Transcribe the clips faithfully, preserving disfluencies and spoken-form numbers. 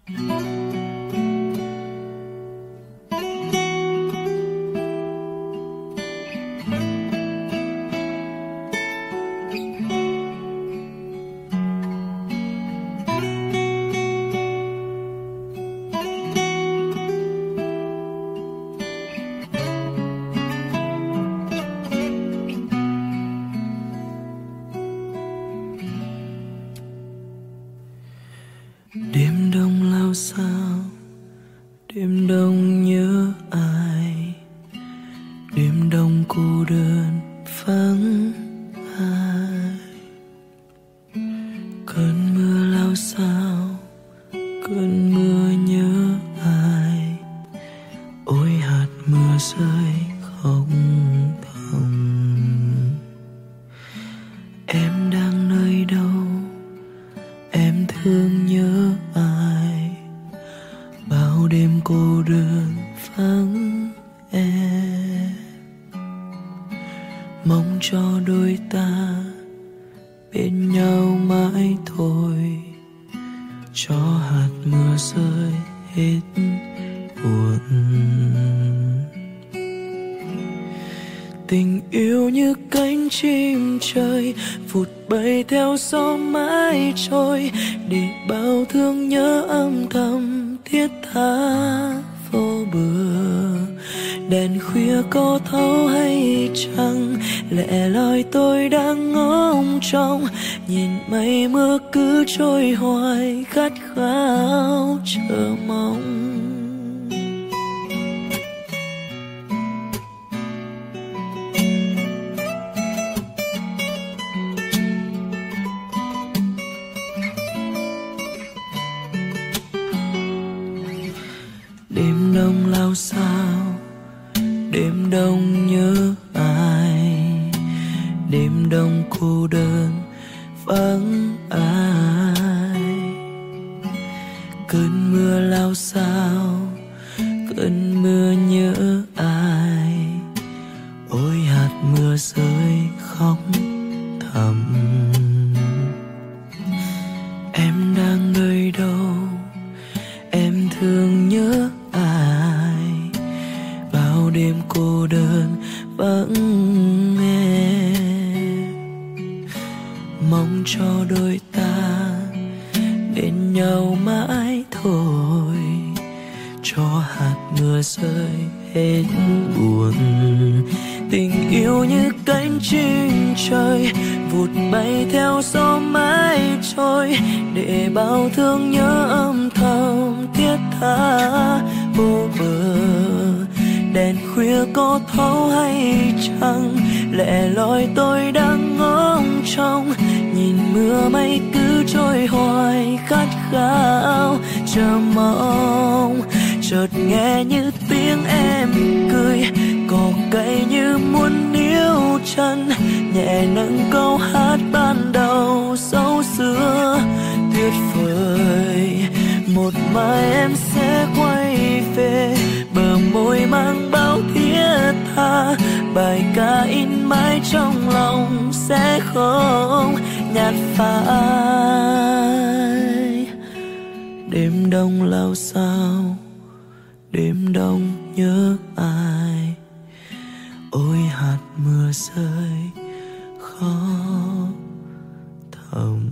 Đêm đông lao sao, đêm đông nhớ ai, đêm đông cô đơn vắng ai. Cơn mưa lao sao, cơn mưa nhớ ai, ôi hạt mưa rơi không thầm. Em đang nơi đâu, em thương nhớ ai, bao đêm cô đơn vắng em. Mong cho đôi ta bên nhau mãi thôi, cho hạt mưa rơi hết buồn. Tình yêu như cánh chim trời vụt bay theo gió mãi trôi, để bao thương nhớ âm thầm thiết tha vô bờ. Đèn khuya có thấu hay chăng, lẻ loi tôi đang ngóng trông, nhìn mây mưa cứ trôi hoài khát khao chờ mong. Đêm đông lao sao, đêm đông nhớ ai, đêm đông cô đơn vắng ai. Cơn mưa lao sao, cơn mưa nhớ ai, ôi hạt mưa rơi khóc thầm. Em đang nơi đâu, em thương nhớ ai, bao đêm cô đơn vắng em. Mong cho đôi ta bên nhau mãi thôi, cho hạt mưa rơi hết buồn. Tình yêu như cánh chim trời vụt bay theo gió mãi trôi, để bao thương nhớ âm thầm thiết tha vô bờ. Đèn khuya có thấu hay chăng, lẻ loi tôi đang ngóng trông, nhìn mưa mây cứ trôi hoài khát khao chờ mong. Chợt nghe như tiếng em cười, cỏ cây như muốn níu chân, nhẹ nâng câu hát ban đầu sâu xưa tuyệt vời. Một mai em sẽ quay về, bờ môi mang bao thiết tha, bài ca in mãi trong lòng sẽ không nhạt phai. Đêm đông lao sao, đêm đông nhớ ai, ôi hạt mưa rơi khó thầm.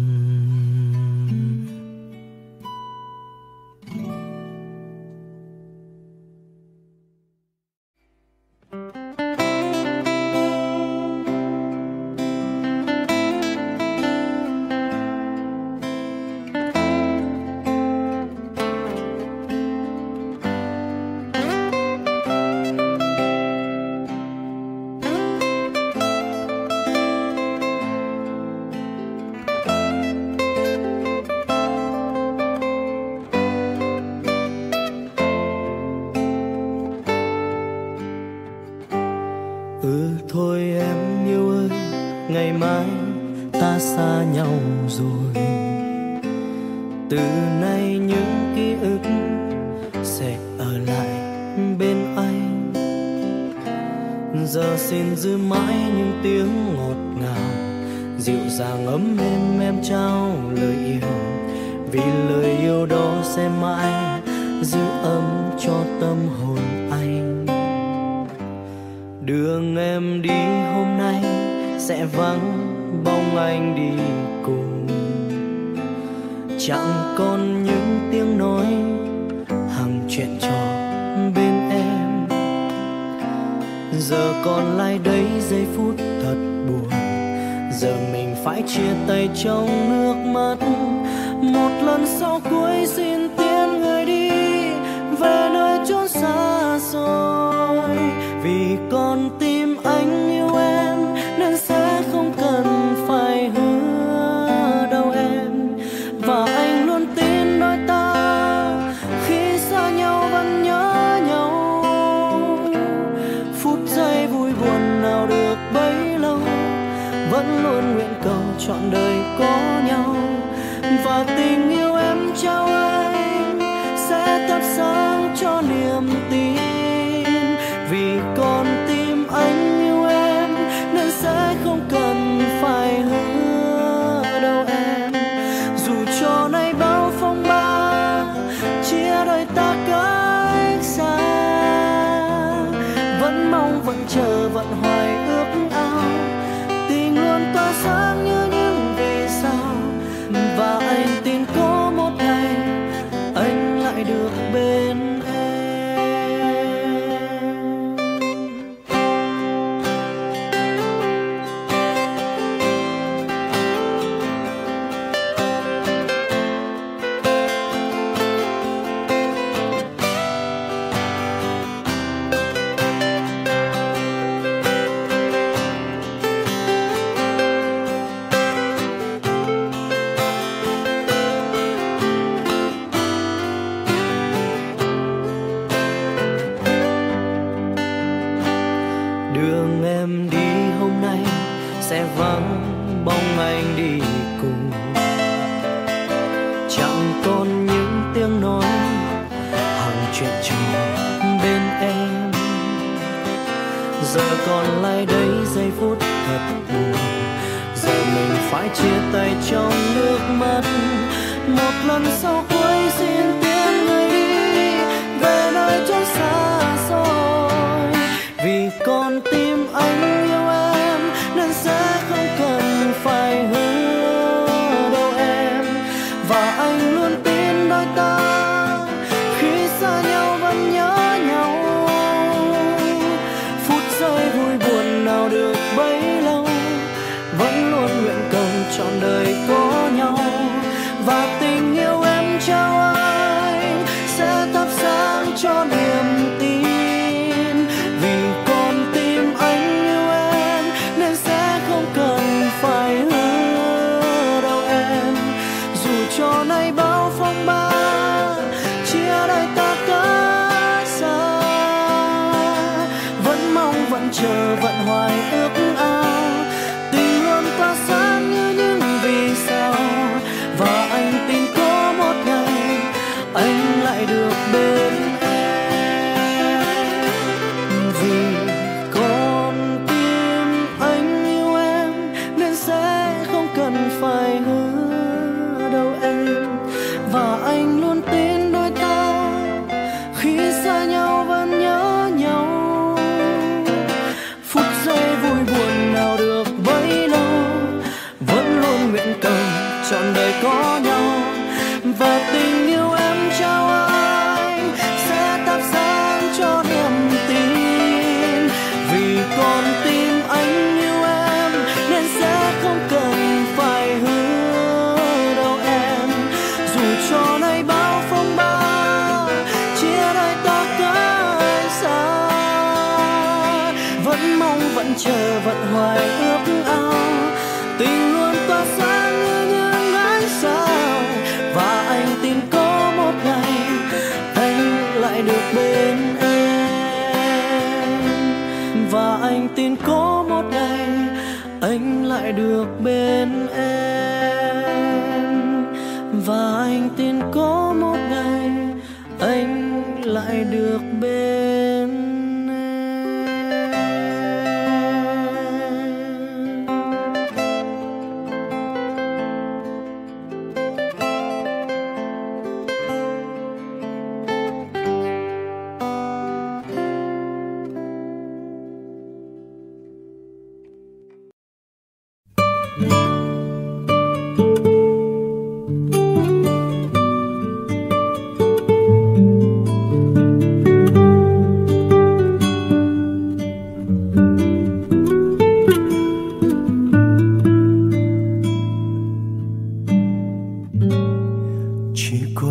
Ừ thôi em yêu ơi, ngày mai ta xa nhau rồi. Từ nay những ký ức sẽ ở lại bên anh. Giờ xin giữ mãi những tiếng ngọt ngào, dịu dàng ấm êm em trao lời yêu. vì lời yêu đó sẽ mãi giữ ấm cho tâm hồn anh. Đường em đi hôm nay sẽ vắng bóng anh đi cùng, chẳng còn những tiếng nói hằng chuyện trò bên em. Giờ còn lại đây giây phút thật buồn, giờ mình phải chia tay trong nước mắt. Một lần sau cuối xin tiễn người đi về nơi chốn xa xôi, vì con tim anh yêu em nên sẽ không cần phải hứa đâu em. Và anh luôn tin đôi ta khi xa nhau vẫn nhớ nhau. Phút giây vui buồn nào được bấy lâu, vẫn luôn nguyện cầu trọn đời có nhau. Và tình yêu em trao anh sẽ thắp sáng cho niềm tin, vì con tim anh yêu em nên sẽ không cần phải hứa đâu em. Dù cho nay bao phong ba chia đôi ta cách xa, vẫn mong vẫn chờ vẫn hoài ước ao, tình luôn tỏa sáng như những vì sao. Và anh tin có một ngày anh lại được bên em. Đường em đi hôm nay sẽ vắng bóng anh đi cùng, chẳng còn những tiếng nói hàng chuyện trò bên em. Giờ còn lại đây giây phút thật buồn, giờ mình phải chia tay trong nước mắt. Một lần sau cuối xin tiễn người đi về nơi chốn xa xôi, vì con tim anh yêu em nên sẽ không cần phải hứa đâu em. Và anh luôn tin đôi ta khi xa nhau vẫn nhớ nhau. Phút giây vui buồn nào được bấy lâu, vẫn luôn nguyện cầu trọn đời có nhau. Và tình yêu em trao anh sẽ thắp sáng cho niềm tin, vì con tim anh yêu em nên sẽ không cần phải hứa đâu em. Dù cho nay bao phong ba chia đôi ta cách xa, vẫn mong vẫn chờ vẫn hoài ước ao, tình luôn tỏa sáng như những vì sao. Và anh tin có một ngày anh lại được bên em, vì con tim anh yêu em nên sẽ không cần phải hứa đâu em. Và anh luôn tin đôi ta khi xa nhau vẫn nhớ nhau. Phút giây vui buồn nào được bấy lâu, vẫn luôn nguyện cầu trọn đời có nhau. Và tình yêu em trao anh sẽ thắp sáng cho niềm tin, vì con tim anh yêu em nên sẽ không cần phải hứa đâu em. Dù cho nay bao phong ba chia đôi ta cách xa, vẫn mong vẫn chờ vẫn hoài ước ao, tình luôn tỏa sáng như những ánh sao. Và anh tin có một ngày anh lại được bên em. Và anh tin có một ngày anh lại được bên em. Và anh tin có một ngày anh lại được bên em.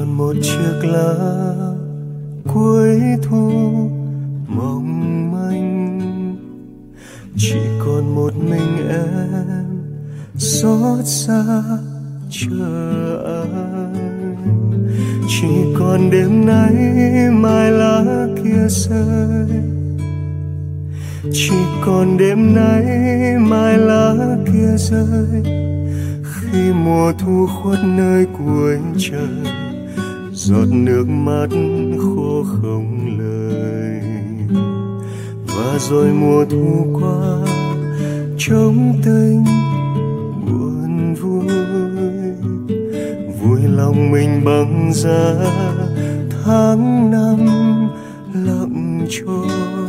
còn một chiếc lá cuối thu mong manh, chỉ còn một mình em xót xa chờ anh. Chỉ còn đêm nay mai lá kia rơi, chỉ còn đêm nay mai lá kia rơi. Khi mùa thu khuất nơi cuối trời, giọt nước mắt khô không lời. Và rồi mùa thu qua trống tênh buồn vui, vui lòng mình băng giá tháng năm lặng trôi.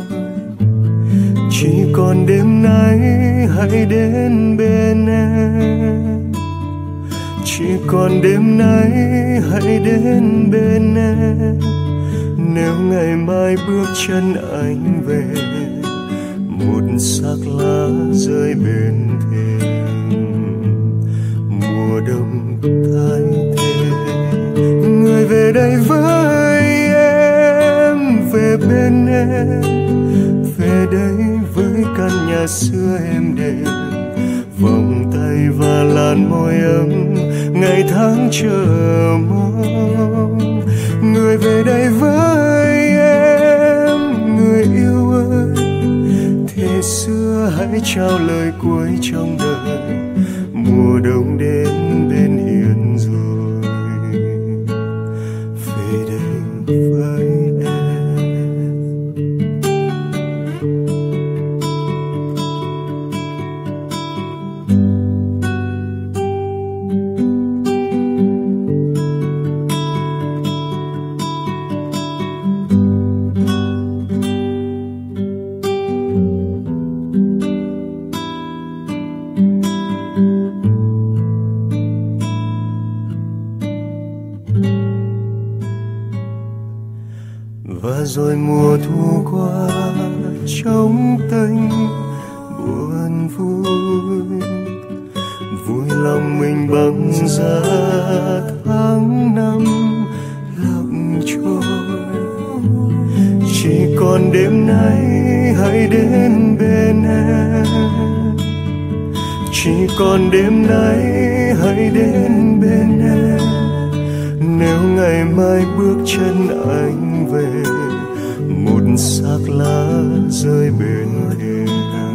Chỉ còn đêm nay hãy đến bên em, chỉ còn đêm nay hãy đến bên em. Nếu ngày mai bước chân anh về, một xác lá rơi bên thềm, mùa đông thay thế. Người về đây với em, về bên em, về đây với căn nhà xưa êm đềm, vòng tay và làn môi ấm, ngày tháng chờ mong. Người về đây với em, người yêu ơi, thế xưa hãy trao lời cuối trong đời. Mùa đông đến bên hiên rồi, về đây với rồi mùa thu qua trống tênh buồn vui, vui lòng mình băng giá tháng năm lặng trôi. Chỉ còn đêm nay hãy đến bên em, chỉ còn đêm nay hãy đến bên em. Nếu ngày mai bước chân anh về, một xác lá rơi bên thềm,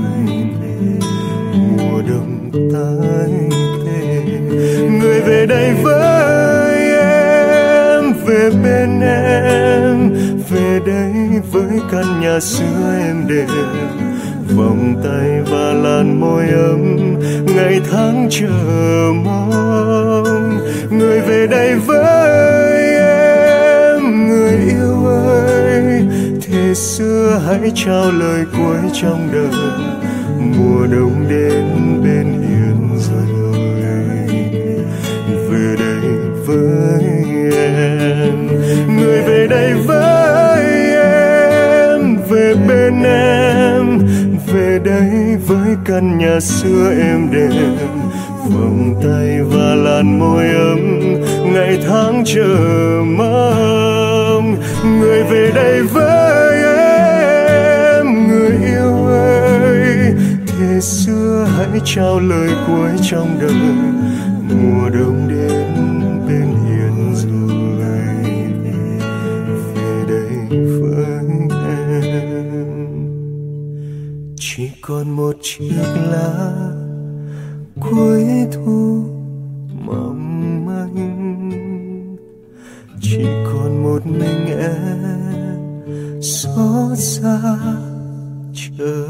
mùa đông tái thế. Người về đây với em, về bên em, về đây với căn nhà xưa êm đềm, vòng tay và làn môi ấm, ngày tháng chờ mong. Người về đây với em, người yêu ơi, thế xưa hãy trao lời cuối trong đời. Mùa đông đến bên hiên rồi, về đây với em. Người về đây với em, về bên em, về đây với căn nhà xưa êm đềm, vòng tay và làn môi ấm, ngày tháng chờ mong. Người về đây với em, người yêu ơi, thế xưa hãy trao lời cuối trong đời. Mùa đông đến bên hiên rồi, về đây với em. Chỉ còn một chiếc lá cuối thu mong manh, chỉ còn một mình em xót xa chờ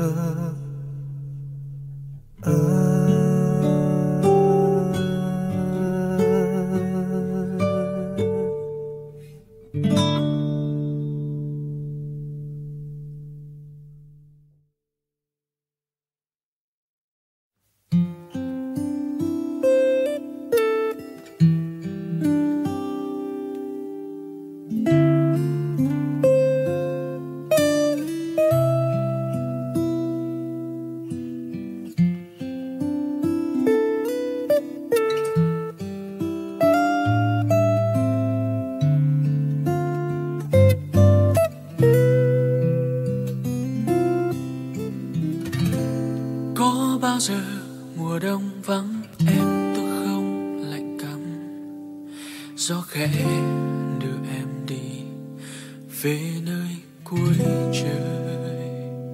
anh. giờ mùa đông vắng em tôi không lạnh cắm, gió khẽ đưa em đi về nơi cuối trời.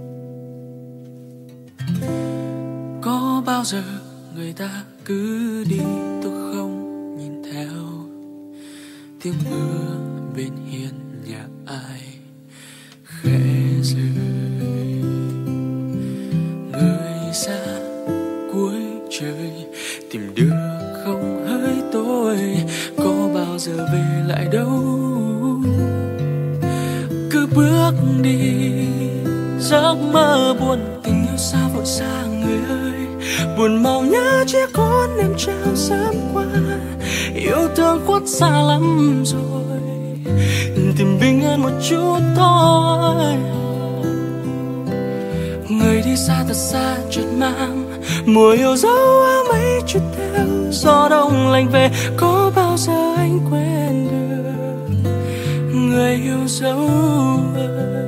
Có bao giờ người ta cứ đi tôi không nhìn theo, tiếng mưa bên hiên nhà ai khẽ rơi. Người xa cuối trời tìm được không hỡi tôi, có bao giờ về lại đâu. Cứ bước đi giấc mơ buồn, tình yêu xa vội xa người ơi. Buồn màu nhớ chiếc hôn em trao sớm qua, yêu thương khuất xa lắm rồi, tìm bình an một chút thôi. Người đi xa thật xa chợt mang mùa yêu dấu áo mấy chút theo gió đông lạnh về. Có bao giờ anh quên được người yêu dấu ơi.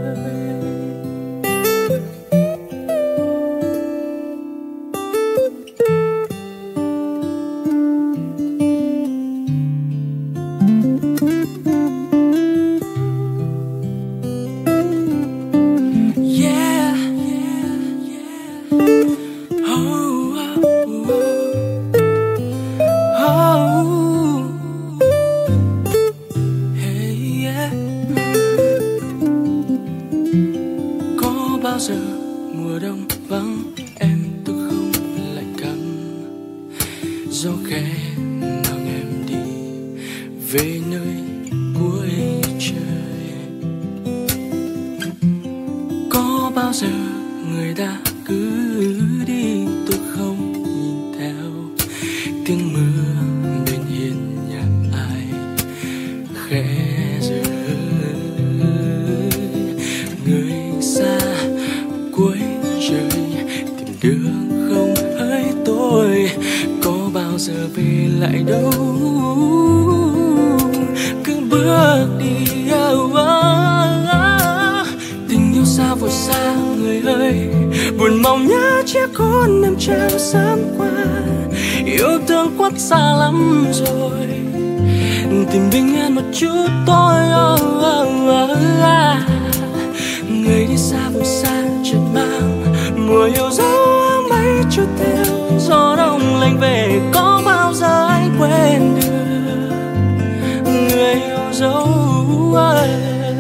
Xa lắm rồi, tìm bình an một chút thôi. Oh, oh, oh, oh. Người đi xa vùng xa chợt mang mùa yêu dấu mấy chút theo gió đông lạnh về. Có bao giờ anh quên được người yêu dấu ơi.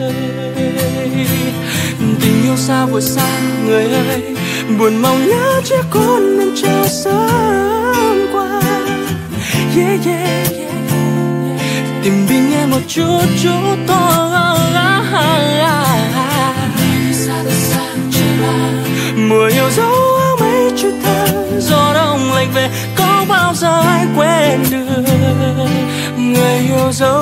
Tình yêu xa vội xa người ơi, buồn mong nhớ chiếc hôn em trao sớm qua. Yeah, yeah, yeah, yeah. Tìm bình an một chút chút thôi. Mùa yêu dấu áo mấy chút thơ gió đông lạnh về. Có bao giờ anh quên được người yêu dấu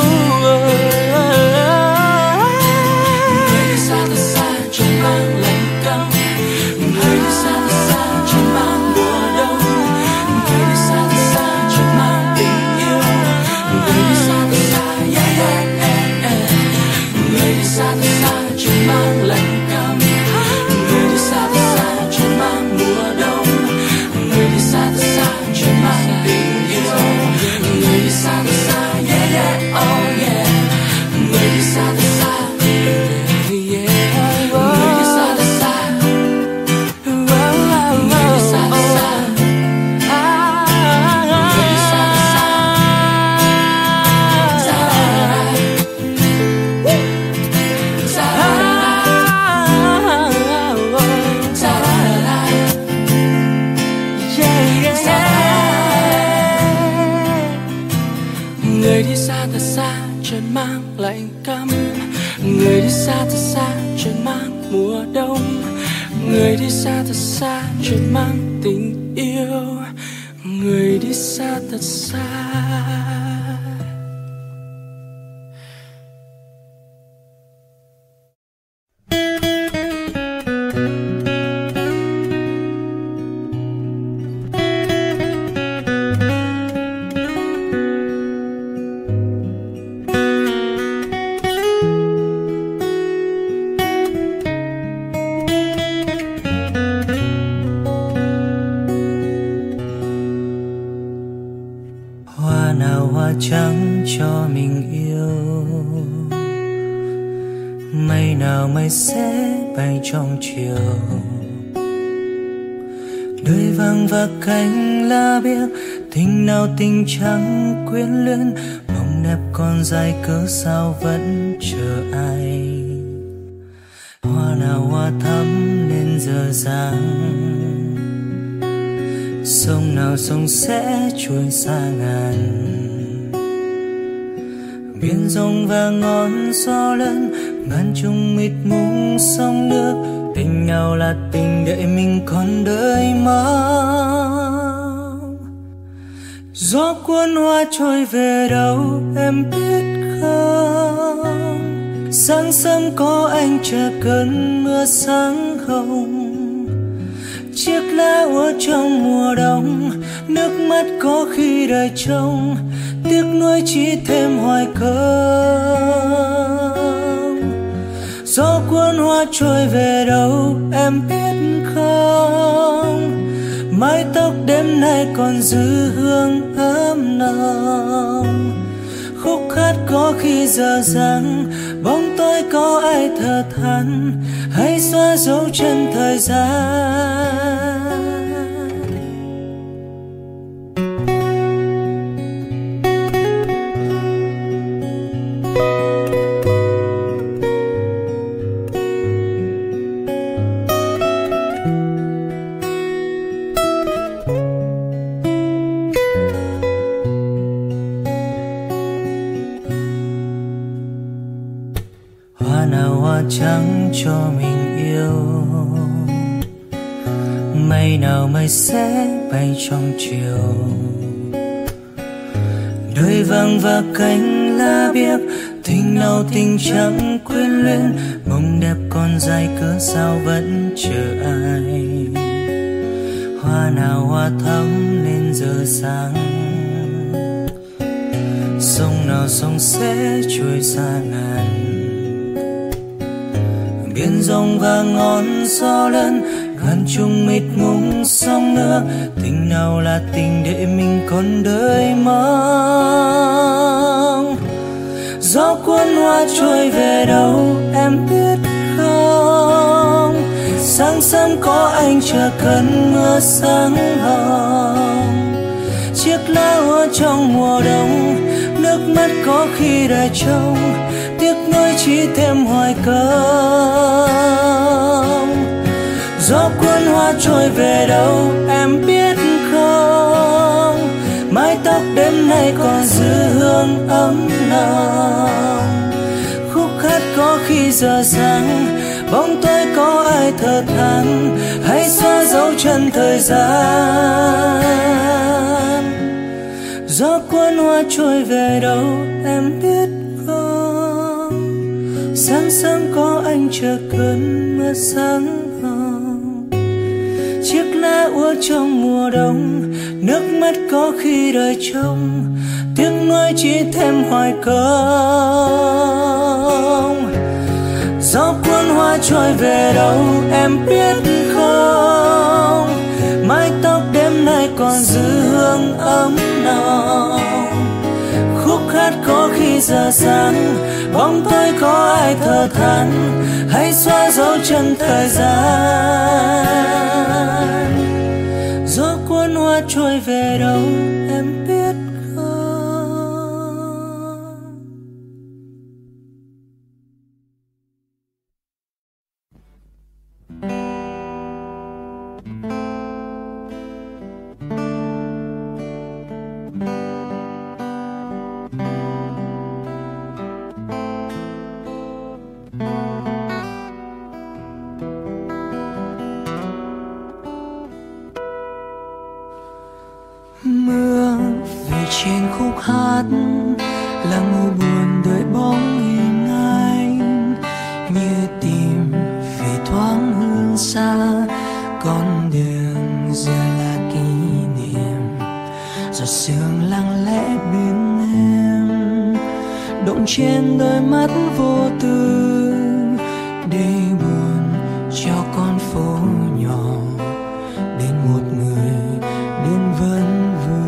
ơi. Người đi xa thật xa trời mang lạnh căm, người đi xa thật xa trời mang mùa đông. Người đi xa thật xa trời mang tình yêu, người đi xa thật xa, yeah, yeah, yeah, yeah. Người đi xa thật xa trời mang lạnh căm, người đi xa thật xa trời mang mùa đông. Người đi xa thật xa trời mang tình yêu, người đi xa thật xa, yeah, yeah, oh yeah. Người đi xa thật xa, yeah, yeah. Người đi xa thật xa, người đi xa thật xa. Người đi xa thật xa trời mang lạnh căm, người đi xa thật xa trời mang mùa đông. Người đi xa thật xa trời mang tình yêu, người đi xa thật xa. Mây nào mây sẽ bay trong chiều, đời vàng và cánh lá biếc. Tình nào tình chẳng quyến luyến, mong đẹp còn dài cớ sao vẫn chờ ai. Hoa nào hoa thắm nên giờ dáng, sông nào sông sẽ trôi xa ngàn. Biển rộng và ngọn gió lớn, ngàn trùng mịt mùng sông nước. Tình nào là tình để mình còn đợi mong. Gió cuốn hoa trôi về đâu em biết không? Sáng sớm có anh chờ cơn mưa sáng hồng. Chiếc lá úa trong mùa đông, nước mắt có khi đời trông, tiếc nuối chỉ thêm hoài không. Gió cuốn hoa trôi về đâu em biết không? Mái tóc đêm nay còn giữ hương ấm nồng. Khúc hát có khi dở dang, bóng tối có ai thở than, hãy xóa dấu chân thời gian. Hoa nào hoa trắng cho mình yêu, mây nào mây sẽ bay trong chiều, đời vàng và cánh lá biếc. Tình nào tình chẳng quyến luyến, mong đẹp còn dài cớ sao vẫn chờ ai. Hoa nào hoa thắm nên giờ sáng, sông nào sông sẽ trôi xa ngàn. Biển rộng và ngọn gió lớn, ngàn trùng mịt mùng sông nước. Tình nào là tình để mình còn đợi mong. Gió cuốn hoa trôi về đâu em biết không? Sáng sớm có anh chờ cơn mưa sáng hồng. Chiếc lá úa trong mùa đông, nước mắt có khi đời trông, tiếc nuối chỉ thêm hoài không. Gió cuốn hoa trôi về đâu em biết không? Mái tóc đêm nay còn giữ hương ấm nồng. Khúc hát có khi dở dang, bóng tối có ai thở than, hãy xóa dấu chân thời gian. Gió cuốn hoa trôi về đâu em biết không? Sáng sớm có anh chờ cơn mưa sáng hồng. Chiếc lá úa trong mùa đông, nước mắt có khi đời trông, tiếc nuối chỉ thêm hoài không. Gió cuốn hoa trôi về đâu em biết không? Mái tóc đêm nay còn giữ hương ấm nồng. Khúc hát có khi dở dang, bóng tối có ai thở than, hãy xóa dấu chân thời gian. Gió cuốn hoa trôi về đâu em biết không? Mưa về trên khúc hát là mùa buồn đợi bóng hình anh, như tìm về thoáng hương xa. Con đường giờ là kỷ niệm, giọt sương lặng lẽ bên em, động trên đôi mắt vô tư để buồn cho con phố nhỏ. Bên một người đến vấn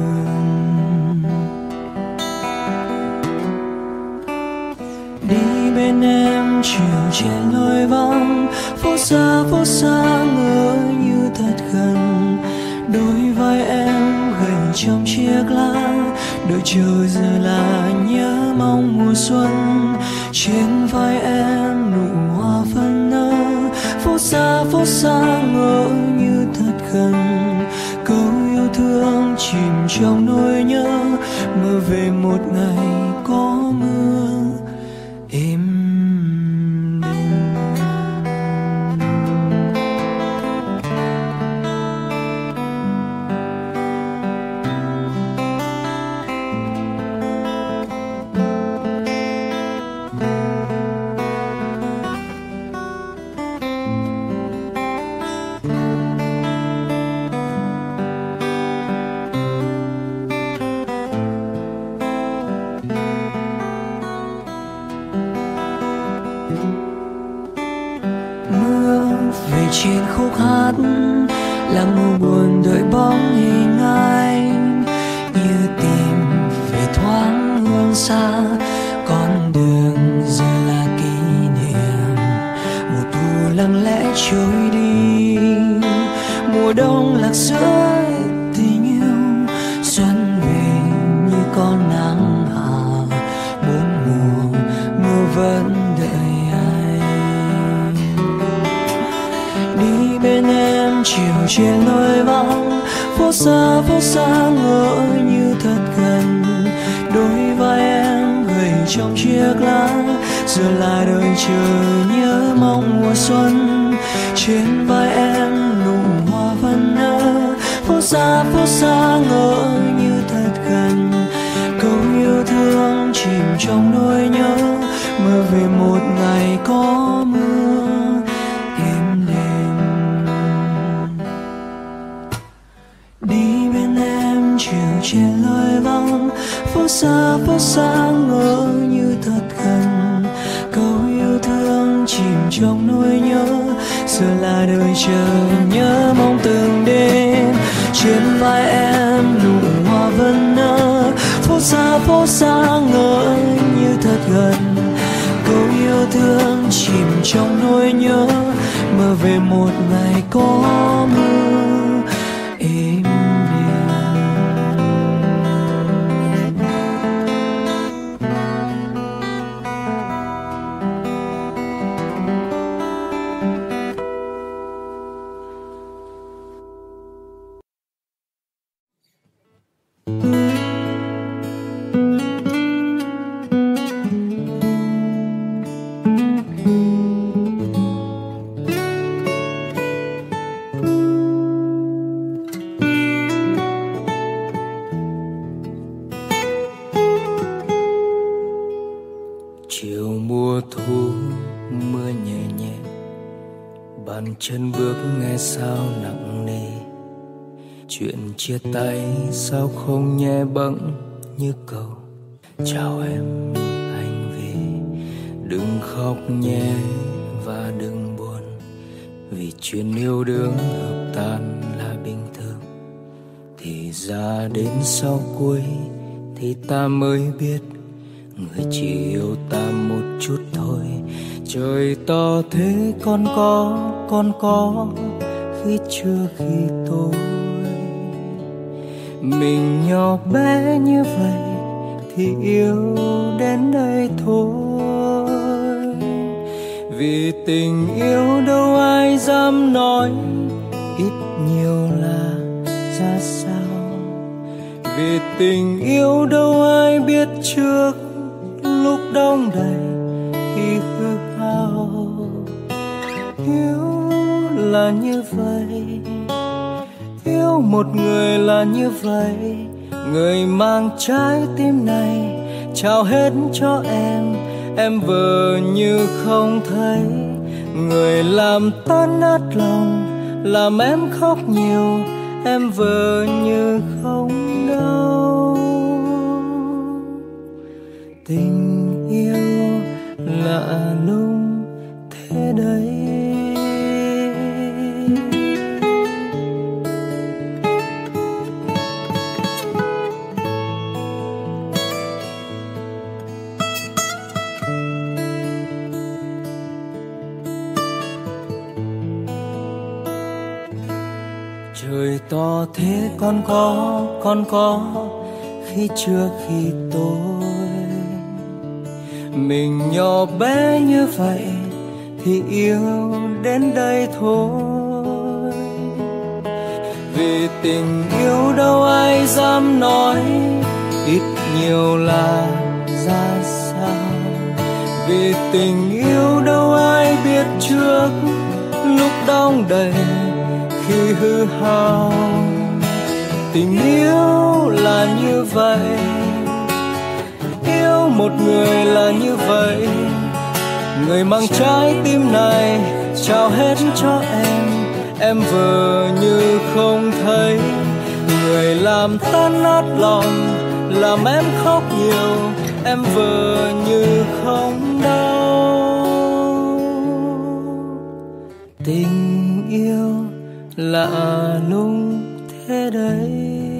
vương, đi bên em chiều trên lối vắng, phố xa phố xa ngỡ như thật gần. Đôi vai em gầy trong chiếc lá, đợi chờ giờ là nhớ mong mùa xuân. Trên vai em nụ hoa phân nở, phố xa phố xa ngỡ như thật gần. Câu yêu thương chìm trong nỗi nhớ, mơ về một ngày có mưa êm đềm. Trên khúc hát là mùa buồn đợi bóng hình anh, như tìm về thoáng hương xa. Con đường giờ là kỷ niệm, mùa thu lặng lẽ trôi đi. Mùa đông lạc giữa tình yêu, xuân về như con nắng hạ. Bốn mùa mưa vẫn đợi anh. Đi bên em chiều trên lối vắng, phố xa phố xa ngỡ như thật gần. Đôi vai em gầy trong chiếc lá, giờ là đời chờ nhớ mong mùa xuân. Trên vai em nụ hoa vẫn nở, phố xa phố xa ngỡ như thật gần. Câu yêu thương chìm trong nỗi nhớ, mơ về một ngày có mưa êm đềm. Đi bên em chiều trên lối vắng, phố xa phố xa ngỡ như thật gần. Câu yêu thương chìm trong nỗi nhớ, giờ là đời chờ nhớ mong từng đêm. Trên vai em nụ hoa vẫn nở, phố xa phố xa ngỡ như thật gần. Câu yêu thương chìm trong nỗi nhớ, mơ về một ngày có mưa êm đềm. Chiều mùa thu mưa nhẹ nhẹ, bàn chân bước nghe sao nặng nề. Chuyện chia tay sao không nhẹ bẫng như câu chào em anh về. Đừng khóc nhé và đừng buồn, vì chuyện yêu đương hợp tan là bình thường. Thì ra đến sau cuối thì ta mới biết, người chỉ yêu ta một chút thôi. Trời to thế con có, con có khi chưa khi tôi. Mình nhỏ bé như vậy thì yêu đến đây thôi. Vì tình yêu đâu ai dám nói ít nhiều là ra sao. Vì tình yêu đâu ai biết trước lúc đông đầy khi hư hao. Yêu là như vậy, yêu một người là như vậy. Người mang trái tim này trao hết cho em, em vờ như không thấy. Người làm tan nát lòng, làm em khóc nhiều, em vờ như không đau. Tình yêu lạ lùng thế đấy. Trời to thế con có, con có khi chưa khi tôi. Mình nhỏ bé như vậy thì yêu đến đây thôi. Vì tình yêu đâu ai dám nói ít nhiều là ra sao. Vì tình yêu đâu ai biết trước lúc đong đầy khi hư hao. Tình yêu là như vậy, yêu một người là như vậy. Người mang trái tim này trao hết cho em, em vờ như không thấy. Người làm tan nát lòng, làm em khóc nhiều, em vờ như không đau. Tình yêu lạ lùng thế đấy.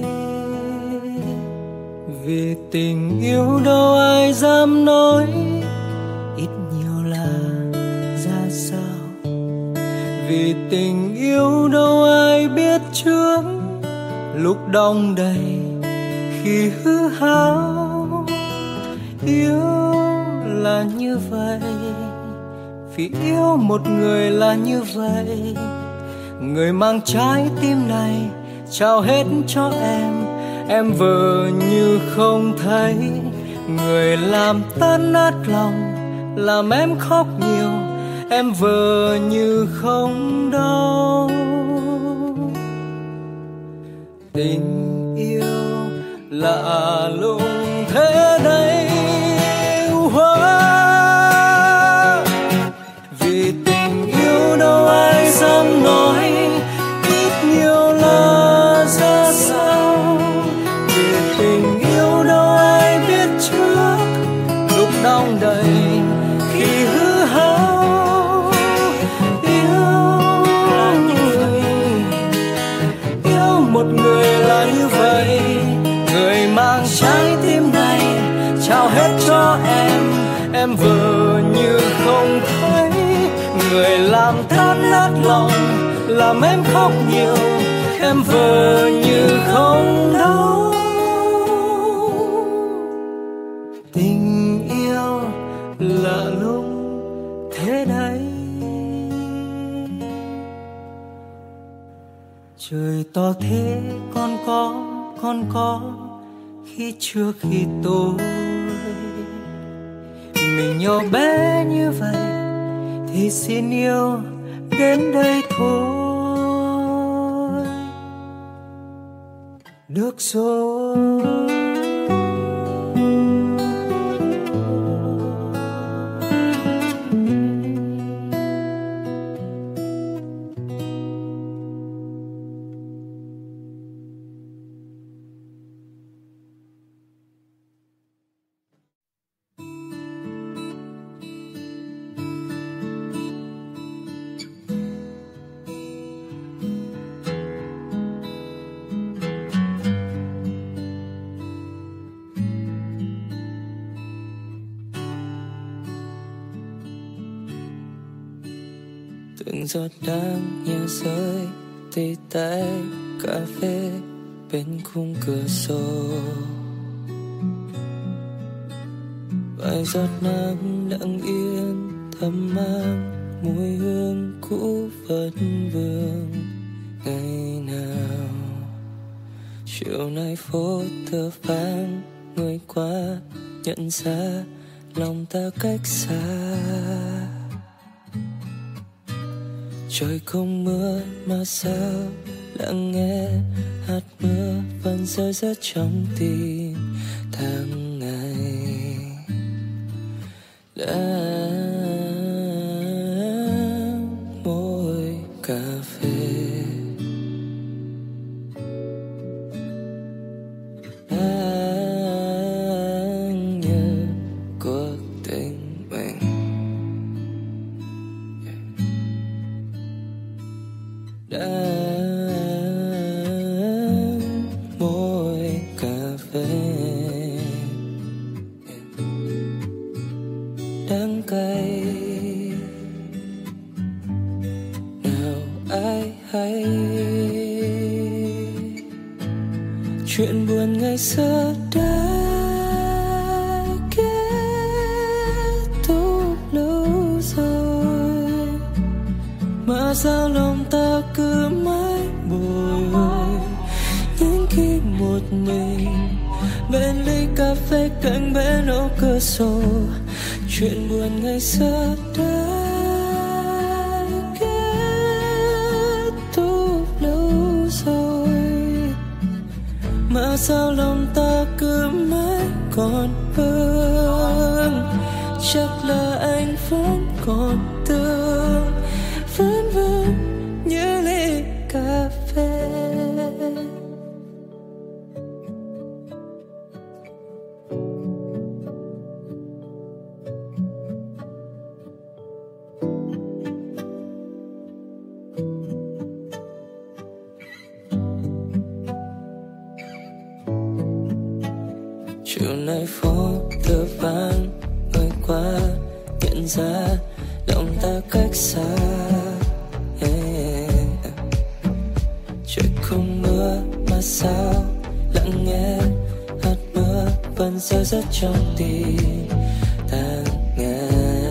Vì tình yêu đâu ai dám nói ít nhiều là ra sao. Vì tình yêu đâu ai biết trước lúc đong đầy khi hư hao. Yêu là như vậy, vì yêu một người là như vậy. Người mang trái tim này trao hết cho em, em vờ như không thấy. Người làm tan nát lòng, làm em khóc nhiều, em vờ như không đau. Tình yêu lạ lùng thế đấy. Vì tình yêu đâu ai dám nói ít nhiều là ra sao. Vì tình yêu đâu ai biết trước lúc đong đầy khi hư hao. Yêu là như vậy, yêu một người là như vậy. Người mang trái tim này trao hết cho em, em vờ như không thấy. Người làm tan nát lòng, làm em khóc nhiều, em vờ như không đau. Tình yêu lạ lùng thế đấy. Trời to thế con có, con có khi chưa khi tôi. Mình nhỏ bé như vậy thì xin yêu đến đây thôi. Được rồi. Từng giọt nắng nhẹ rơi tì tách cà phê bên khung cửa sổ. Vài giọt nắng lặng yên thầm mang mùi hương cũ vẫn vương. Ngày nào chiều nay phố thơ vắng, người qua nhận ra lòng ta cách xa. Trời không mưa mà sao lặng nghe hạt mưa vẫn rơi rớt trong tim. Tháng ngày đã môi cà phê, đang nhớ cuộc tình mình. Đang môi cà phê, đắng cay nào ai hay. buồn ngày xưa đã kết thúc lâu rồi, mà sao lòng ta cứ mãi bồi hồi những khi một mình bên ly cà phê cạnh bên ô cửa sổ. Chuyện buồn ngày xưa đã kết thúc lâu rồi, mà sao lòng ta cứ mãi còn vương. Chắc là anh vẫn còn thương, vẫn vương như ly cà phê. Chiều nay phố thưa vắng, người qua nhận ra lòng ta cách xa. Yeah. Trời không mưa mà sao lặng nghe hạt mưa vẫn rơi rớt trong tim ta nghe.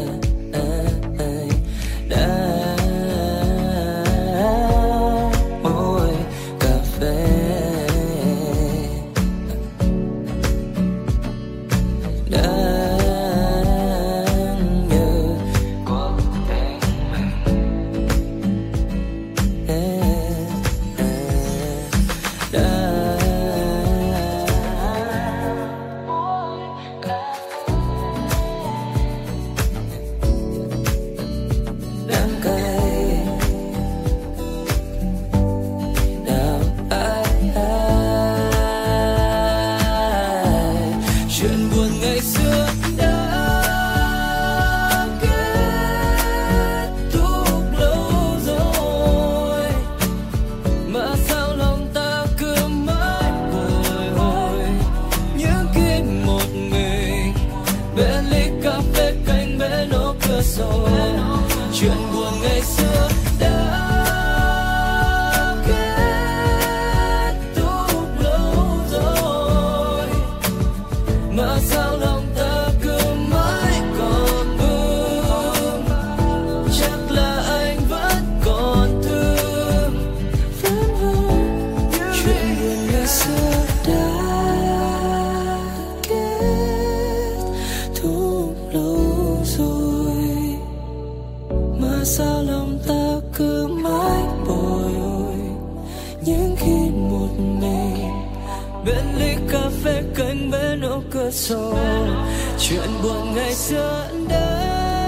Chuyện buồn ngày xưa đã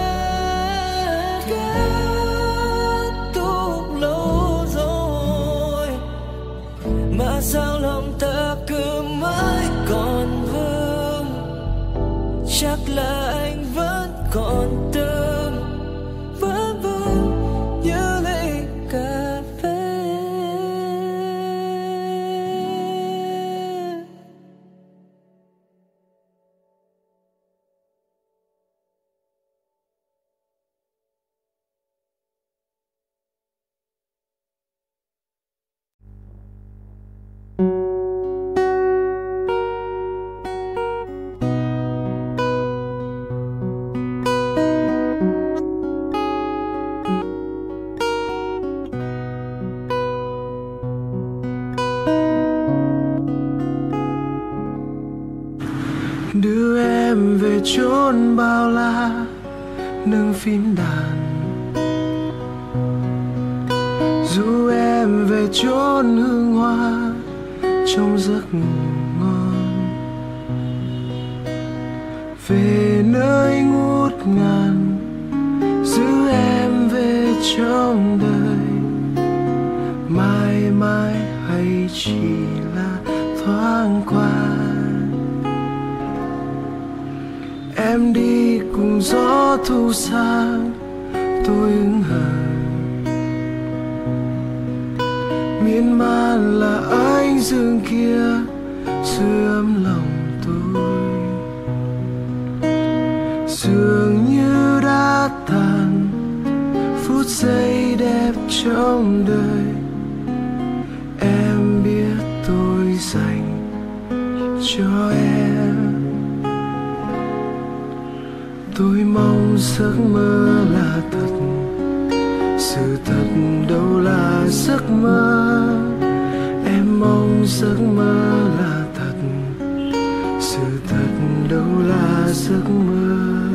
kết thúc lâu rồi, mà sao lòng ta cứ mãi còn vương. Chắc là anh vẫn còn thương, vẫn vương như ly cà phê. Đưa em về chốn bao la nâng phím đàn, dù em về chốn hương hoa trong giấc ngon, về nơi ngút ngàn giữ em về trong đời, mãi mãi hay chỉ là thoáng qua. Em đi cùng gió thu sang, tôi hững hờ miên man là ánh dương kia sưởi ấm lòng tôi, dường như đã tàn phút giây đẹp trong đời. Em biết tôi dành cho em. Tôi mong giấc mơ là thật, sự thật đâu là giấc mơ. Em mong giấc mơ là thật, sự thật đâu là giấc mơ.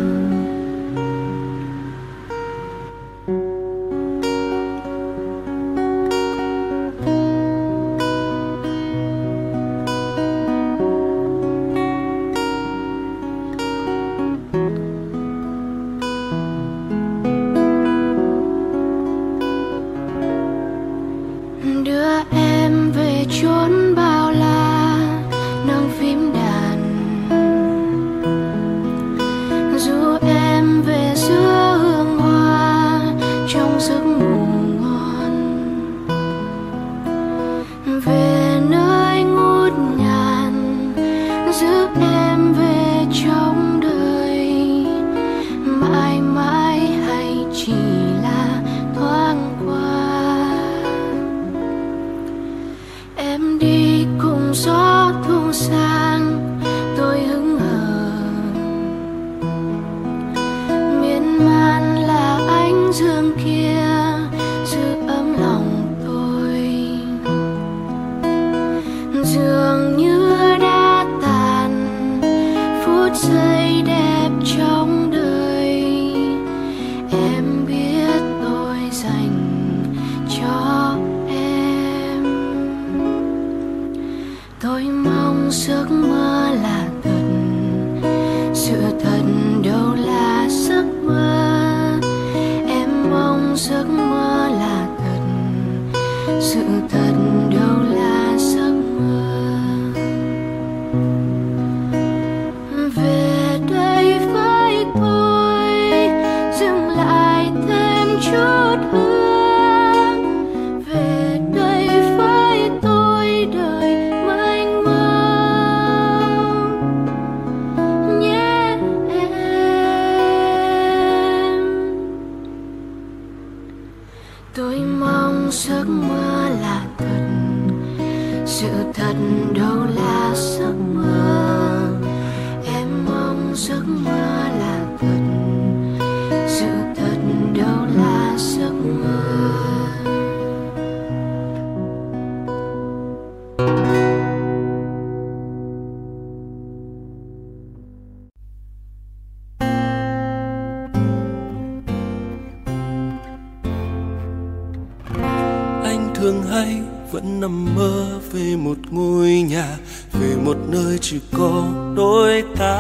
Thường hay vẫn nằm mơ về một ngôi nhà, về một nơi chỉ có đôi ta,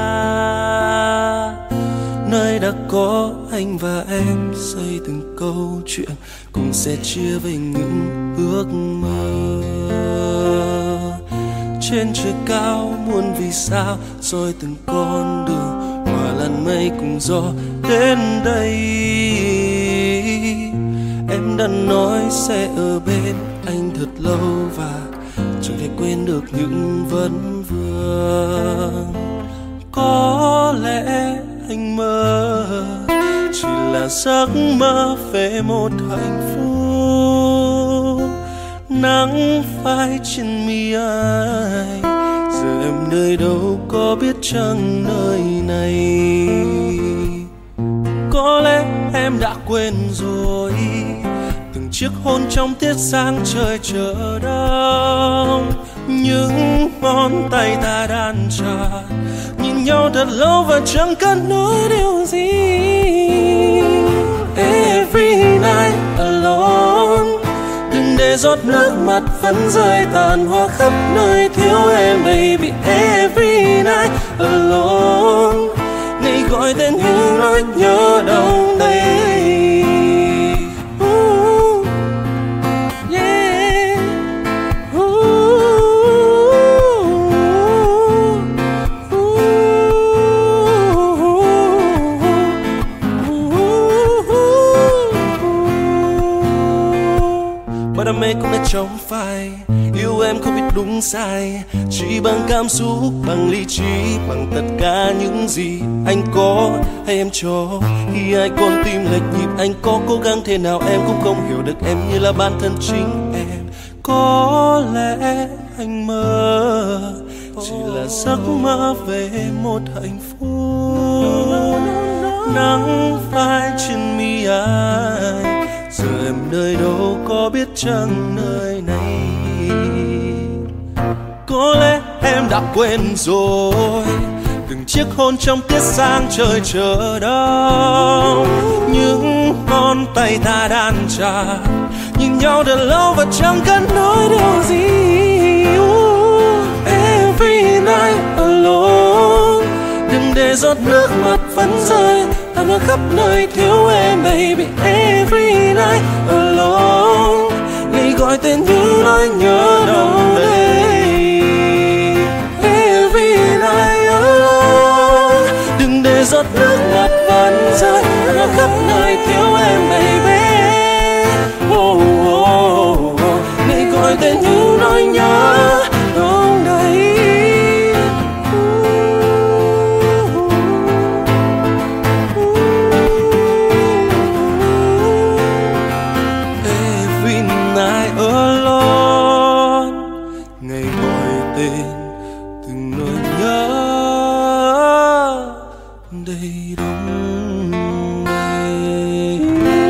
nơi đã có anh và em xây từng câu chuyện, cùng sẽ chia về những ước mơ. Trên trời cao muôn vì sao rồi từng con đường, hòa làn mây cùng gió đến đây. Em đã nói sẽ ở bên anh thật lâu và chẳng thể quên được những vấn vương. Có lẽ anh mơ chỉ là giấc mơ về một hạnh phúc. Nắng phai trên mi ai, giờ em nơi đâu có biết chăng nơi này. Có lẽ em đã quên rồi từng chiếc hôn trong tiết sáng trời chờ đông. Những ngón tay ta đan chặt, nhìn nhau thật lâu và chẳng cần nói điều gì. Every night alone, đừng để giọt nước mắt vẫn rơi tàn hoa khắp nơi thiếu em baby. Every night alone, ngày gọi tên những nỗi nhớ đông đầy. Đam mê cũng đã trong phai, yêu em không biết đúng sai, chỉ bằng cảm xúc, bằng lý trí, bằng tất cả những gì anh có hay em cho. Khi ai con tim lệch nhịp, anh có cố gắng thế nào em cũng không hiểu được em như là bản thân chính em. Có lẽ anh mơ chỉ là giấc mơ về một hạnh phúc. Nắng phai trên mi ai, giờ em nơi đâu có biết chăng nơi này. Có lẽ em đã quên rồi từng chiếc hôn trong tiết sáng trời chờ đông, những ngón tay ta đan chặt nhìn nhau thật lâu và chẳng cần nói điều gì. Every night alone, đừng để giọt nước mắt vẫn rơi, ta bước khắp nơi thiếu em baby. Every night alone, ngày gọi tên những nỗi nhớ đâu đây. Every night alone, đừng để giọt nước mắt vẫn rơi, ta bước khắp nơi thiếu em baby. Oh, oh, oh, oh. Ngày gọi tên những nỗi nhớ đâu đây. Every night alone, ngày gọi tên từng nỗi nhớ đầy đông đầy.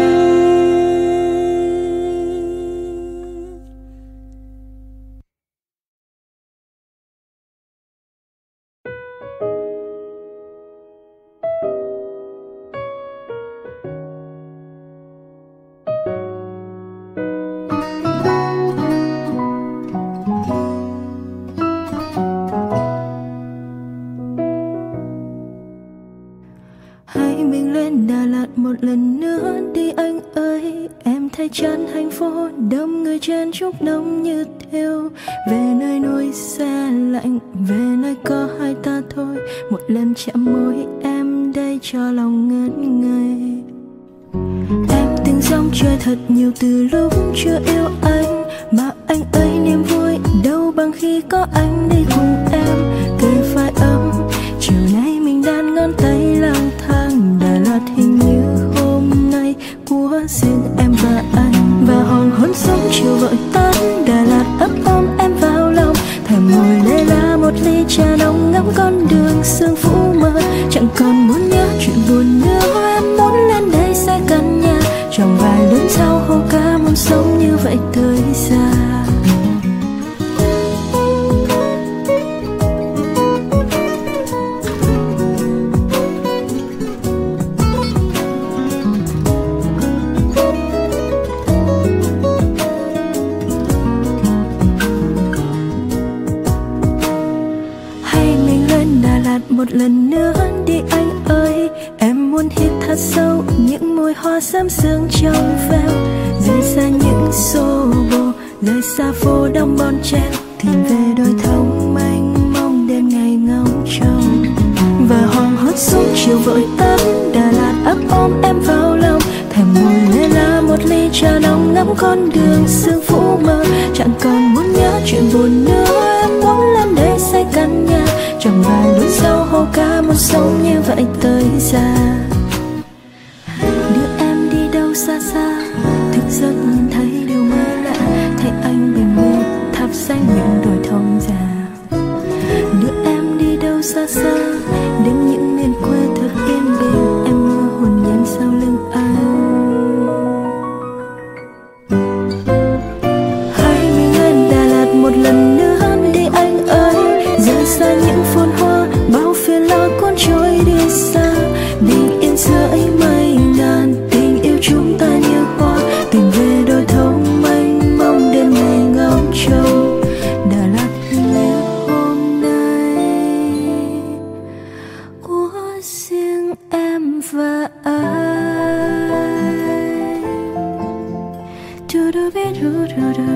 Hãy mình lên Đà Lạt một lần nữa đi anh ơi. Em thấy chán thành phố đông người chen chúc đông như thiêu. Về nơi núi xe lạnh, về nơi có hai ta thôi. Một lần chạm môi em đây cho lòng ngất ngây. Em từng dòng chơi thật nhiều từ lúc chưa yêu anh, mà anh ơi niềm vui đâu bằng khi có anh đi cùng em. Kề vai ấm chiều nay mình đan ngón tay lang thang Đà Lạt hình như hôm nay của riêng em và anh. Và hoàng hôn sớm chiều vội tắt, Đà Lạt ấp ôm em vào lòng. Thèm ngồi đây là một ly trà nóng ngắm con đường sương phủ mờ. Chẳng còn muốn nhớ chuyện buồn nữa, em muốn lên đây xây căn nhà trồng vài đứa sau hồ ca muốn sống như vậy tới già. Một lần nữa đi anh ơi, em muốn hít thật sâu những mùi hoa xám sương trong veo. Rời xa những xô bồ, rời xa phố đông bon chen, tìm về đôi thông mênh mông đêm ngày ngóng trông. Và hoàng hôn xuống chiều vội tắt, Đà Lạt ấp ôm em vào lòng. Thèm ngồi lên là một ly trà nóng ngắm con đường sương phủ mờ. Chẳng còn muốn nhớ chuyện buồn nữa, em muốn lên đây xây căn nhà trồng vài núi sau hồ ca muốn sống như vậy tới già. Đưa em đi đâu xa xa, thức giấc nhìn thấy điều mới lạ. Thấy anh bình minh tháp xanh những đồi thông già. Đưa em đi đâu xa xa, đến những miền quê thật yên bình. Em mơ hồn nhiên sau lưng anh. Hãy mình lên Đà Lạt một lần nữa đi anh ơi. Rời xa những phồn hoa, bao phiền lo cuốn trôi đi xa. Bình yên dưới mây ngàn, tình yêu chúng ta như hoa. Tìm về đôi thông mênh mông đêm ngày ngóng trông. Đà Lạt như hôm nay của riêng em và anh. Du du bi du du du.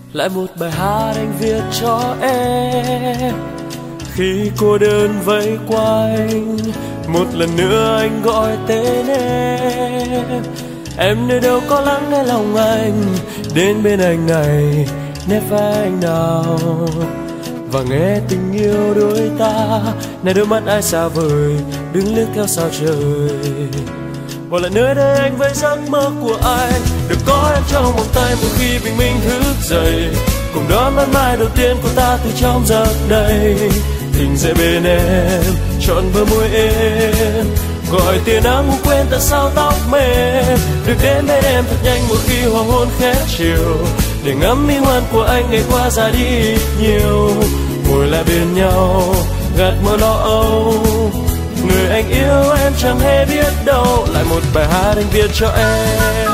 lại một bài hát anh viết cho em. Khi cô đơn vây quanh, một lần nữa anh gọi tên em. Em nơi đâu có lắng nghe lòng anh, đến bên anh này nép vai anh nào, và nghe tình yêu đôi ta. Này đôi mắt ai xa vời, đứng liếc theo sao trời. Bỏ lại nơi đây anh với giấc mơ của anh, được có em trong vòng tay mỗi khi bình minh thức dậy, cùng đón ban mai đầu tiên của ta từ trong giấc đây. Tỉnh dậy bên em, trọn bờ môi em, gọi tiền nắng ngủ quên tận sau tóc mềm. Được đến bên em thật nhanh mỗi khi hoàng hôn khép chiều, để ngắm minh hoan của anh ngày qua già đi nhiều. Ngồi lại bên nhau, gạt mơ lo âu, người anh yêu em chẳng hề biết đâu. Lại một bài hát anh viết cho em.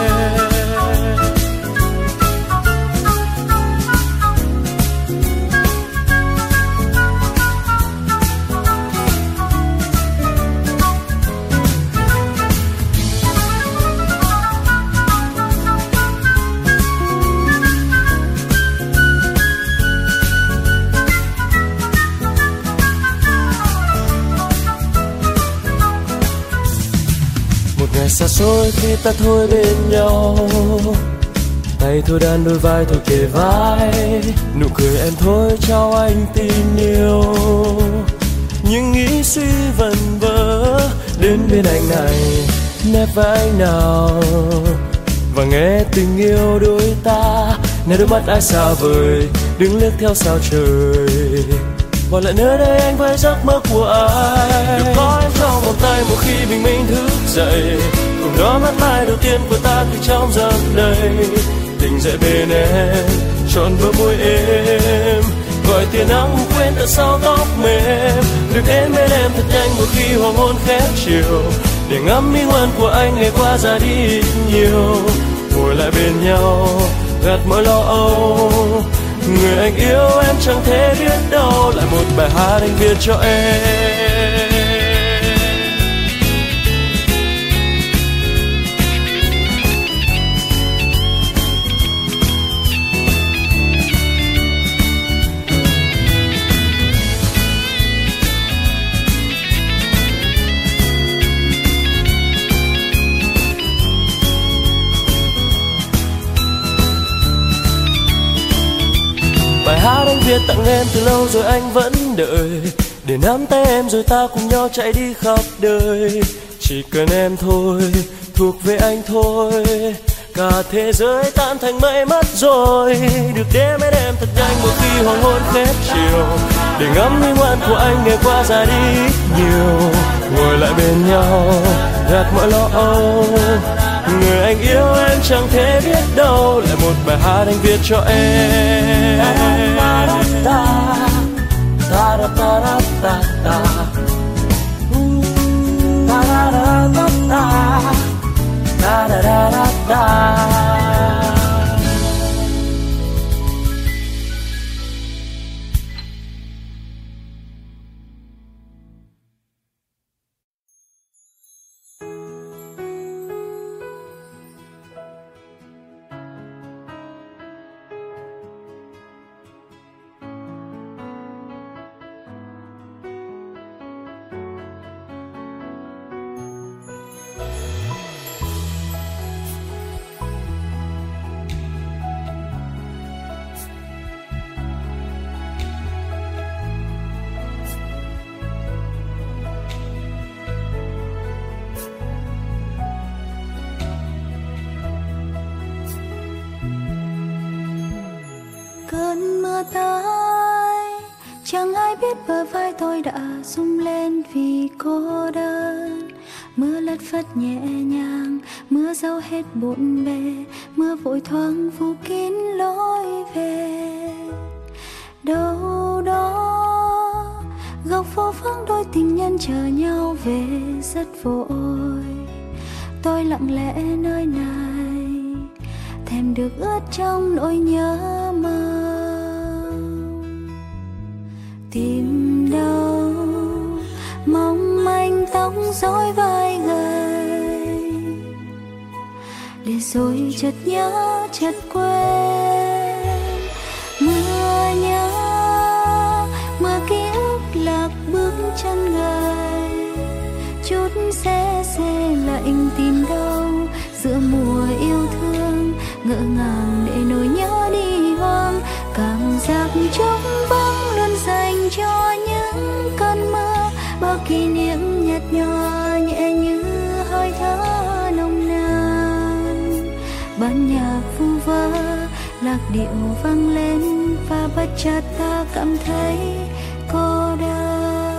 Ngày xa xôi khi ta thôi bên nhau, tay thôi đan đôi vai thôi kề vai, nụ cười em thôi trao anh tình yêu. Nhưng nghĩ suy vần vơ, đến bên anh này nép vai anh nào, và nghe tình yêu đôi ta. Này đôi mắt ai xa vời, đứng liếc theo sao trời. Bỏ lại nơi đây anh với giấc mơ của anh, được có em trong vòng tay mỗi khi bình minh thức dậy, cùng đó mắt mai đầu tiên của ta từ trong giấc đây. Tỉnh dậy bên em, trọn bờ môi em, gọi tiền nắng quên tận sau tóc mềm. Được đến bên em thật nhanh mỗi khi hoàng hôn khép chiều, để ngắm minh hoan của anh ngày qua già đi nhiều. Ngồi lại bên nhau, gạt mọi lo âu, người anh yêu em chẳng thể biết đâu. Lại một bài hát anh viết cho em. Bài hát anh viết tặng em từ lâu rồi anh vẫn đợi, để nắm tay em rồi ta cùng nhau chạy đi khắp đời. Chỉ cần em thôi, thuộc về anh thôi, cả thế giới tan thành mây mất rồi. Được đến bên em thật nhanh mỗi khi hoàng hôn khép chiều, để ngắm minh hoan của anh ngày qua già đi nhiều. Ngồi lại bên nhau, gạt mọi lo âu, người anh yêu em chẳng thể biết đâu. Lại một bài hát anh viết cho em. Ta da ta ta da ta da ta ta ta da da da ta ta da da da da. Cơn mưa tới, chẳng ai biết bờ vai tôi đã rung lên vì cô đơn. Mưa lất phất nhẹ nhàng, mưa rau hết bộn bề, mưa vội thoáng phủ kín lối về. Đâu đó góc phố vắng đôi tình nhân chờ nhau về rất vội. Tôi lặng lẽ nơi này, thèm được ướt trong nỗi nhớ mong. Tìm đâu mong manh tóc rối vai gầy, để rồi chợt nhớ chợt quên vu vơ, lạc điệu vang lên và bất chợt ta cảm thấy cô đơn.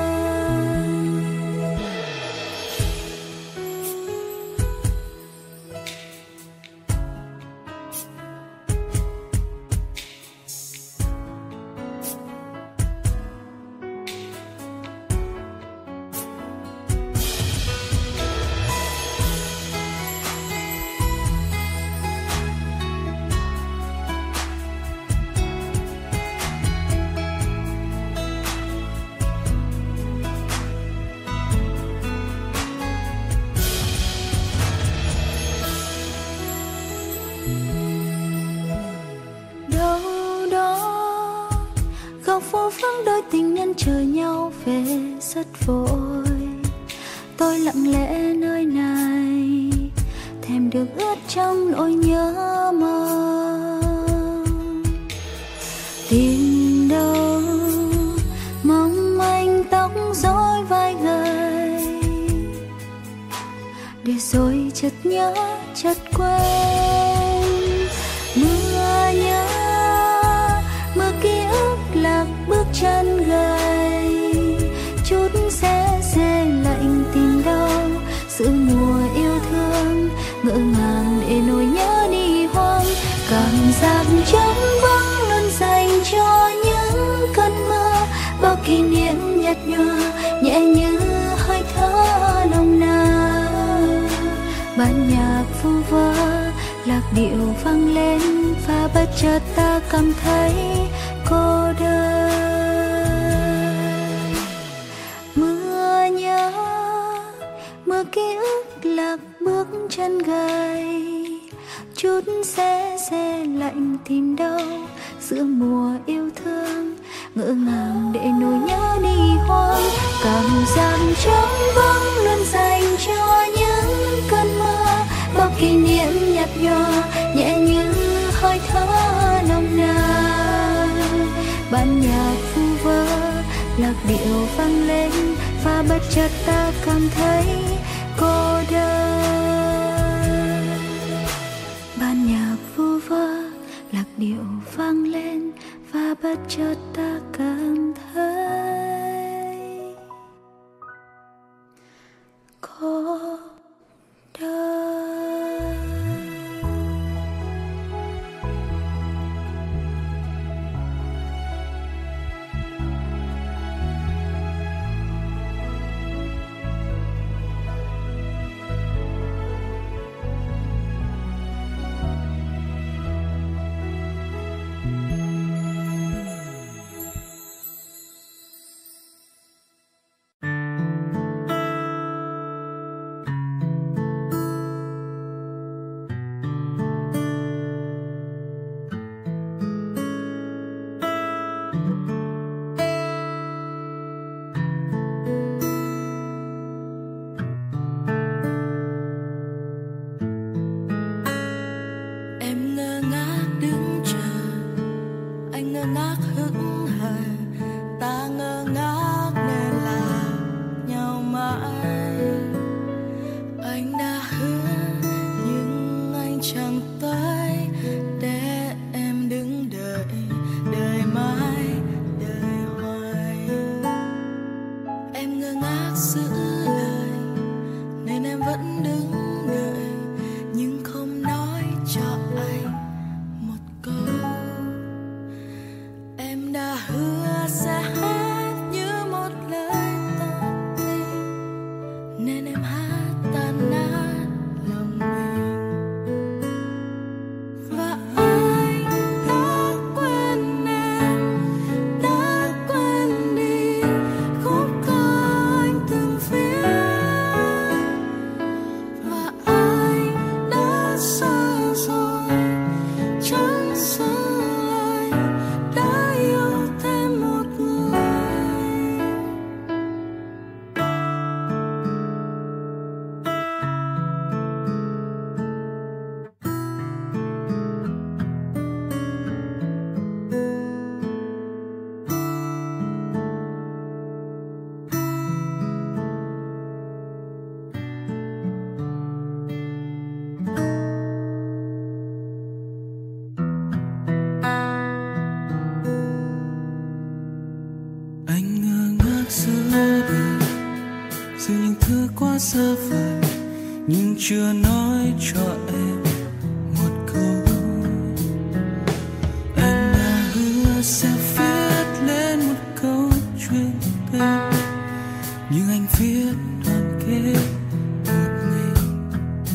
Tình nhân chờ nhau về rất vội, tôi lặng lẽ nơi này, thèm được ướt trong nỗi nhớ mong. Tìm đâu mong manh tóc rối vai gầy, để rồi chợt nhớ chợt quên. Mưa nhớ mưa ký ức lạc bước chân gầy, chút xe xe lạnh tìm đâu sự mùa yêu thương, ngỡ ngàng để nỗi nhớ đi hoang. Cảm giác trống vắng luôn dành cho những cơn mưa, bao kỷ niệm nhạt nhòa nhẹ như hơi thở nồng nàn. Bản nhạc vu vơ lạc điệu vang lên và bất chợt ta cảm thấy cô đơn. Mưa nhớ mưa ký ức lạc bước chân gầy, chút xe xe lạnh tìm đâu giữa mùa yêu thương, ngỡ ngàng để nỗi nhớ đi hoang. Cảm giác trống vắng luôn dành cho những cơn mưa, bao kỷ niệm nhạt nhòa nhẹ như hơi thở nồng nàn. Bản nhạc vu vơ lạc điệu vang lên và bất chợt ta cảm thấy cô đơn. Bản nhạc vu vơ lạc điệu vang lên và bất chợt ta cảm thấy cô đơn. nhưng chưa nói cho em một câu. Anh đã hứa sẽ viết lên một câu chuyện tình, nhưng anh viết đoạn kết một mình.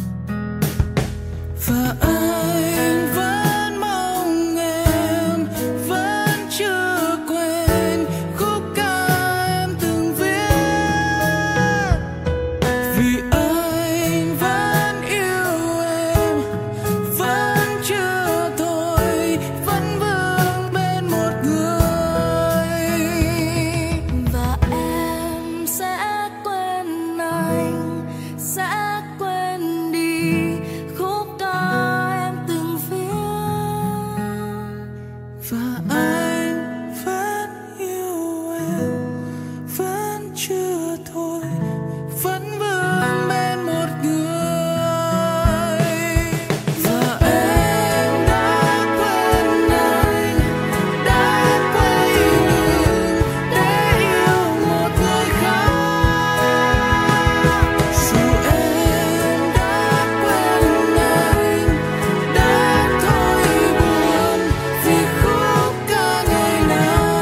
Và anh vẫn mong em vẫn chưa quên khúc ca em từng viết, vì anh vẫn yêu em, vẫn chưa thôi, vẫn vương bên một người. Và em sẽ quên anh, sẽ quên đi khúc ca em từng viết. Và anh vẫn yêu em, vẫn chưa thôi, vẫn vương bên một người. Và em đã quên anh, đã quay lưng để yêu một người khác. Dù em đã quên anh, đã thôi buồn vì khúc ca ngày nào.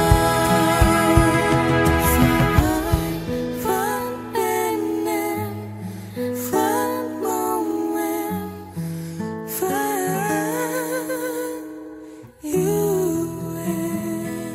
Và anh vẫn bên em, vẫn mong em, vẫn yêu em.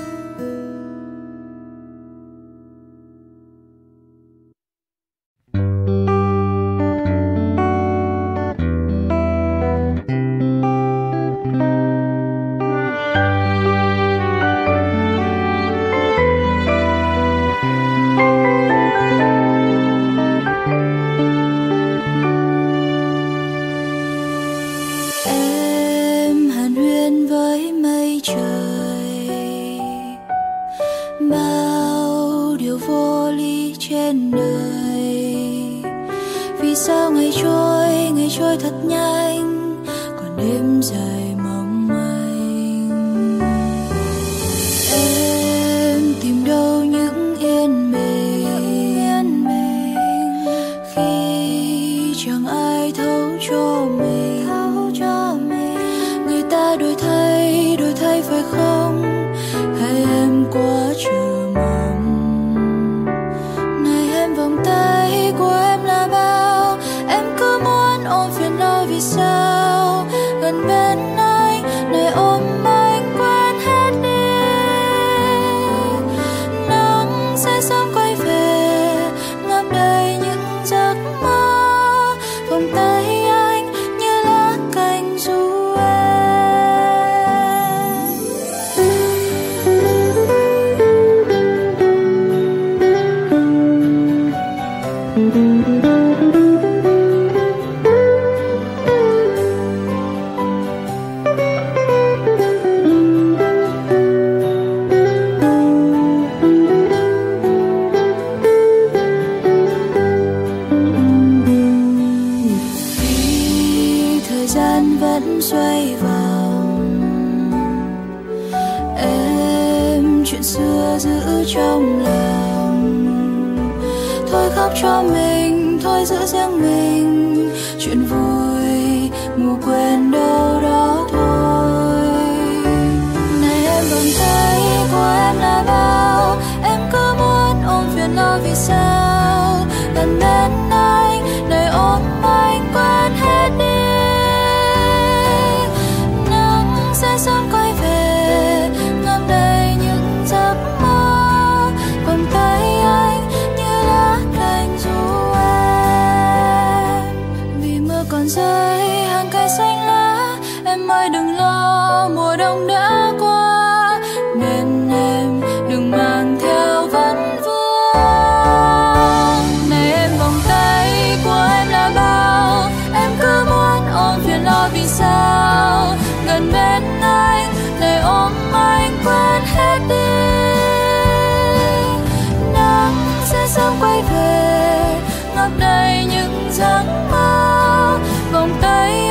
Em hàn huyên với mây trời, bao điều vô lý trên đời. Vì sao ngày trôi, ngày trôi thật nhanh, còn đêm dài mong manh. Em tìm đâu những yên bình, khi chẳng ai thấu cho mình. Người ta đổi thay, đổi thay phải không? Hay em quá chờ mong? Này em, vòng tay của em là bao, em cứ muốn ôm phiền lo vì sao? Gần bên anh, này ôm anh quên hết đi. Nắng sẽ sớm quay về, ngập đầy những giấc mơ. Vòng tay anh như lá cành ru khi thời gian vẫn xoay vòng. Em chuyện xưa giữ trong lòng, thôi khóc cho mình, thôi giữ riêng mình. Chuyện vui ngủ quên đâu đó thôi. Này em, vòng tay của em là bao, em cứ muốn ôm phiền lo vì sao? Gần bên anh, này ôm anh quên hết đi. Nắng sẽ sớm quay về, ngập đầy những giấc mơ. Vòng tay anh như lá cành ru em. Vì mưa còn rơi hàng cây xanh lá, em ơi đừng lo, mùa đông đã qua. Nên em đừng mang theo vấn vương. Này em, vòng tay của em là bao, em cứ muốn ôm phiền lo vì sao? Gần bên anh, này ôm anh quên hết đi. Nắng sẽ sớm quay về, ngập đầy những giấc mơ. Vòng tay